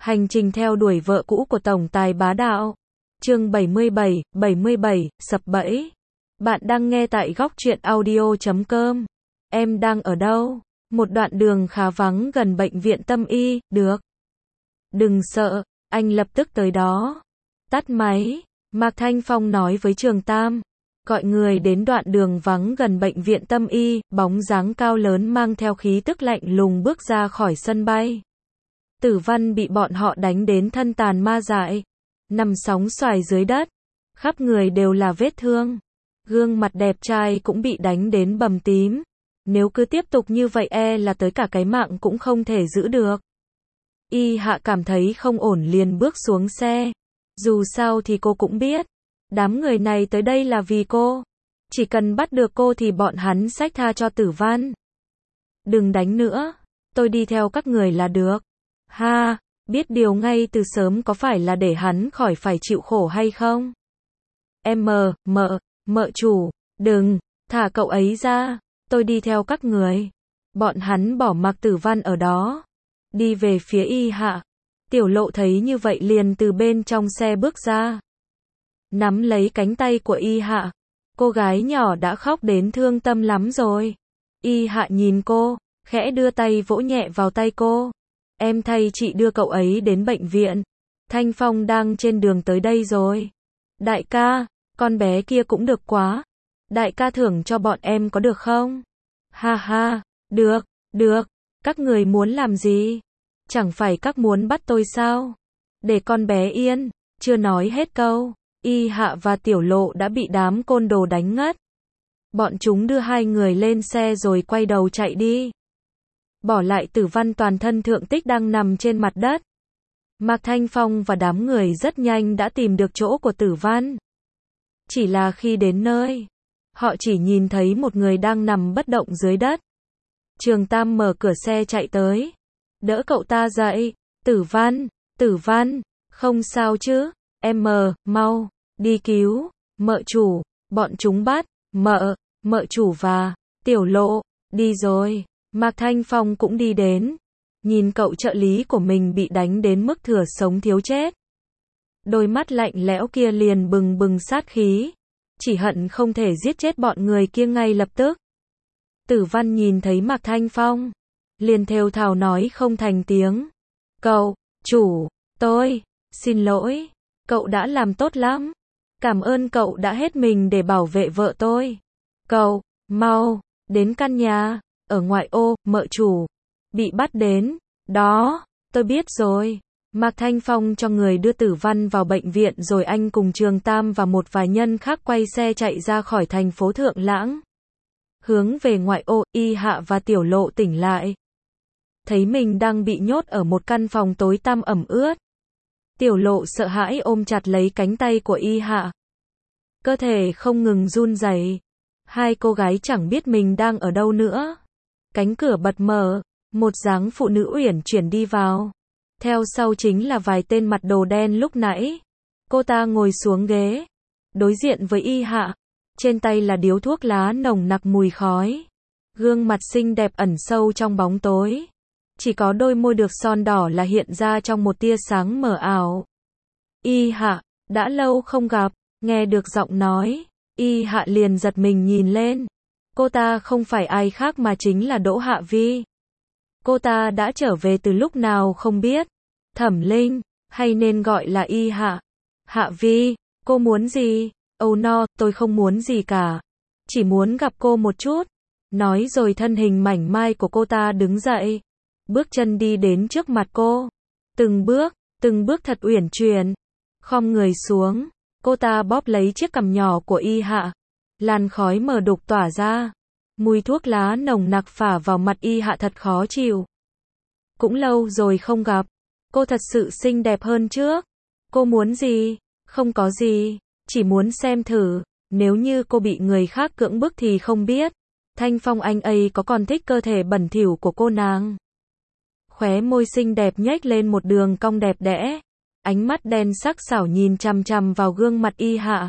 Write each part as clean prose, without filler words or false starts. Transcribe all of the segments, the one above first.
Hành trình theo đuổi vợ cũ của tổng tài bá đạo. Chương 77, sập bẫy. Bạn đang nghe tại góc truyện audio.com. Em đang ở đâu? Một đoạn đường khá vắng gần bệnh viện Tâm Y, được. Đừng sợ, anh lập tức tới đó. Tắt máy, Mạc Thanh Phong nói với Trường Tam. Gọi người đến đoạn đường vắng gần bệnh viện Tâm Y, bóng dáng cao lớn mang theo khí tức lạnh lùng bước ra khỏi sân bay. Tử Văn bị bọn họ đánh đến thân tàn ma dại, nằm sóng xoài dưới đất, khắp người đều là vết thương. Gương mặt đẹp trai cũng bị đánh đến bầm tím. Nếu cứ tiếp tục như vậy là tới cả cái mạng cũng không thể giữ được. Y Hạ cảm thấy không ổn liền bước xuống xe. Dù sao thì cô cũng biết, đám người này tới đây là vì cô. Chỉ cần bắt được cô thì bọn hắn xách tha cho Tử Văn. Đừng đánh nữa, tôi đi theo các người là được. Ha, biết điều ngay từ sớm có phải là để hắn khỏi phải chịu khổ hay không? Mợ chủ, đừng, thả cậu ấy ra, tôi đi theo các người. Bọn hắn bỏ mặc Tử Văn ở đó, đi về phía Y Hạ. Tiểu Lộ thấy như vậy liền từ bên trong xe bước ra, nắm lấy cánh tay của Y Hạ. Cô gái nhỏ đã khóc đến thương tâm lắm rồi. Y Hạ nhìn cô, khẽ đưa tay vỗ nhẹ vào tay cô. Em thay chị đưa cậu ấy đến bệnh viện. Thanh Phong đang trên đường tới đây rồi. Đại ca, con bé kia cũng được quá. Đại ca thưởng cho bọn em có được không? Ha ha, được, các người muốn làm gì? Chẳng phải các muốn bắt tôi sao? Để con bé yên, chưa nói hết câu. Y Hạ và Tiểu Lộ đã bị đám côn đồ đánh ngất. Bọn chúng đưa hai người lên xe rồi quay đầu chạy đi. Bỏ lại Tử Văn toàn thân thượng tích đang nằm trên mặt đất. Mạc Thanh Phong và đám người rất nhanh đã tìm được chỗ của Tử Văn. Chỉ là khi đến nơi, họ chỉ nhìn thấy một người đang nằm bất động dưới đất. Trường Tam mở cửa xe chạy tới, đỡ cậu ta dậy. Tử Văn, không sao chứ? Em mau, đi cứu, mợ chủ, bọn chúng bắt, mợ chủ và Tiểu Lộ, đi rồi. Mạc Thanh Phong cũng đi đến, nhìn cậu trợ lý của mình bị đánh đến mức thừa sống thiếu chết. Đôi mắt lạnh lẽo kia liền bừng bừng sát khí, chỉ hận không thể giết chết bọn người kia ngay lập tức. Tử Văn nhìn thấy Mạc Thanh Phong, liền thều thào nói không thành tiếng. Cậu, chủ, tôi, xin lỗi, cậu đã làm tốt lắm. Cảm ơn cậu đã hết mình để bảo vệ vợ tôi. Cậu, mau, đến căn nhà ở ngoại ô, mợ chủ bị bắt đến. Đó, tôi biết rồi. Mạc Thanh Phong cho người đưa Tử Văn vào bệnh viện rồi anh cùng Trường Tam và một vài nhân khác quay xe chạy ra khỏi thành phố Thượng Lãng. Hướng về ngoại ô, Y Hạ và Tiểu Lộ tỉnh lại. Thấy mình đang bị nhốt ở một căn phòng tối tăm ẩm ướt. Tiểu Lộ sợ hãi ôm chặt lấy cánh tay của Y Hạ. Cơ thể không ngừng run rẩy. Hai cô gái chẳng biết mình đang ở đâu nữa. Cánh cửa bật mở, một dáng phụ nữ uyển chuyển đi vào. Theo sau chính là vài tên mặt đồ đen lúc nãy. Cô ta ngồi xuống ghế, đối diện với Y Hạ. Trên tay là điếu thuốc lá nồng nặc mùi khói. Gương mặt xinh đẹp ẩn sâu trong bóng tối. Chỉ có đôi môi được son đỏ là hiện ra trong một tia sáng mờ ảo. Y Hạ, đã lâu không gặp, nghe được giọng nói. Y Hạ liền giật mình nhìn lên. Cô ta không phải ai khác mà chính là Đỗ Hạ Vi. Cô ta đã trở về từ lúc nào không biết. Thẩm Linh, hay nên gọi là Y Hạ. Hạ Vi, cô muốn gì? Oh no, tôi không muốn gì cả. Chỉ muốn gặp cô một chút. Nói rồi thân hình mảnh mai của cô ta đứng dậy. Bước chân đi đến trước mặt cô. Từng bước thật uyển chuyển. Khom người xuống. Cô ta bóp lấy chiếc cằm nhỏ của Y Hạ. Làn khói mờ đục tỏa ra. Mùi thuốc lá nồng nặc phả vào mặt Y Hạ thật khó chịu. Cũng lâu rồi không gặp. Cô thật sự xinh đẹp hơn trước. Cô muốn gì? Không có gì. Chỉ muốn xem thử. Nếu như cô bị người khác cưỡng bức thì không biết. Thanh Phong anh ấy có còn thích cơ thể bẩn thỉu của cô nàng. Khóe môi xinh đẹp nhếch lên một đường cong đẹp đẽ. Ánh mắt đen sắc sảo nhìn chằm chằm vào gương mặt Y Hạ.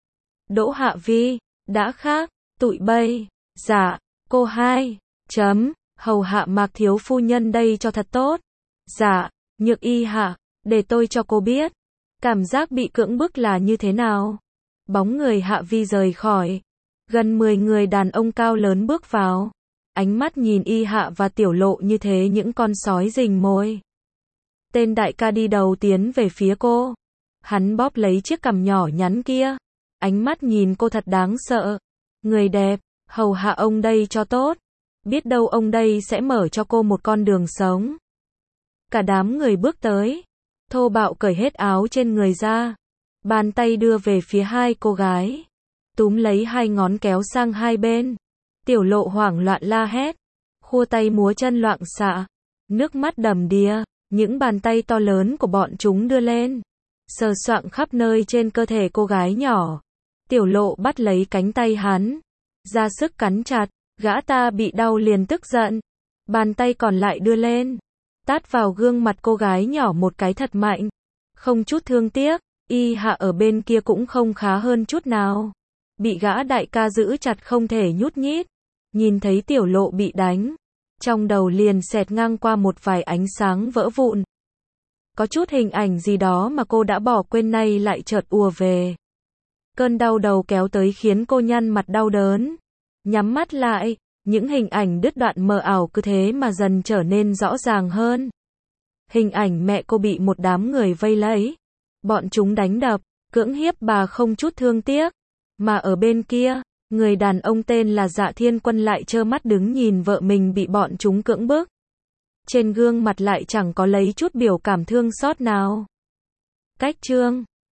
Đỗ Hạ Vi, đã khác, tụi bay. Dạ, cô hai. Hầu hạ Mạc thiếu phu nhân đây cho thật tốt. Dạ, Nhược y hạ, để tôi cho cô biết. Cảm giác bị cưỡng bức là như thế nào? Bóng người Hạ Vi rời khỏi. Gần 10 người đàn ông cao lớn bước vào. Ánh mắt nhìn y hạ và tiểu lộ như thế những con sói rình mồi. Tên đại ca đi đầu tiến về phía cô. Hắn bóp lấy chiếc cằm nhỏ nhắn kia. Ánh mắt nhìn cô thật đáng sợ. Người đẹp, hầu hạ ông đây cho tốt. Biết đâu ông đây sẽ mở cho cô một con đường sống. Cả đám người bước tới. Thô bạo cởi hết áo trên người ra. Bàn tay đưa về phía hai cô gái. Túm lấy hai ngón kéo sang hai bên. Tiểu lộ hoảng loạn la hét. Khua tay múa chân loạn xạ. Nước mắt đầm đìa. Những bàn tay to lớn của bọn chúng đưa lên. Sờ soạng khắp nơi trên cơ thể cô gái nhỏ. Tiểu lộ bắt lấy cánh tay hắn. Ra sức cắn chặt. Gã ta bị đau liền tức giận. Bàn tay còn lại đưa lên. Tát vào gương mặt cô gái nhỏ một cái thật mạnh. Không chút thương tiếc. Y hạ ở bên kia cũng không khá hơn chút nào. Bị gã đại ca giữ chặt không thể nhúc nhích. Nhìn thấy tiểu lộ bị đánh. Trong đầu liền xẹt ngang qua một vài ánh sáng vỡ vụn. Có chút hình ảnh gì đó mà cô đã bỏ quên nay lại chợt ùa về. Cơn đau đầu kéo tới khiến cô nhăn mặt đau đớn. Nhắm mắt lại, những hình ảnh đứt đoạn mờ ảo cứ thế mà dần trở nên rõ ràng hơn. Hình ảnh mẹ cô bị một đám người vây lấy. Bọn chúng đánh đập, cưỡng hiếp bà không chút thương tiếc. Mà ở bên kia, người đàn ông tên là Dạ Thiên Quân lại trơ mắt đứng nhìn vợ mình bị bọn chúng cưỡng bức. Trên gương mặt lại chẳng có lấy chút biểu cảm thương xót nào. Cách chương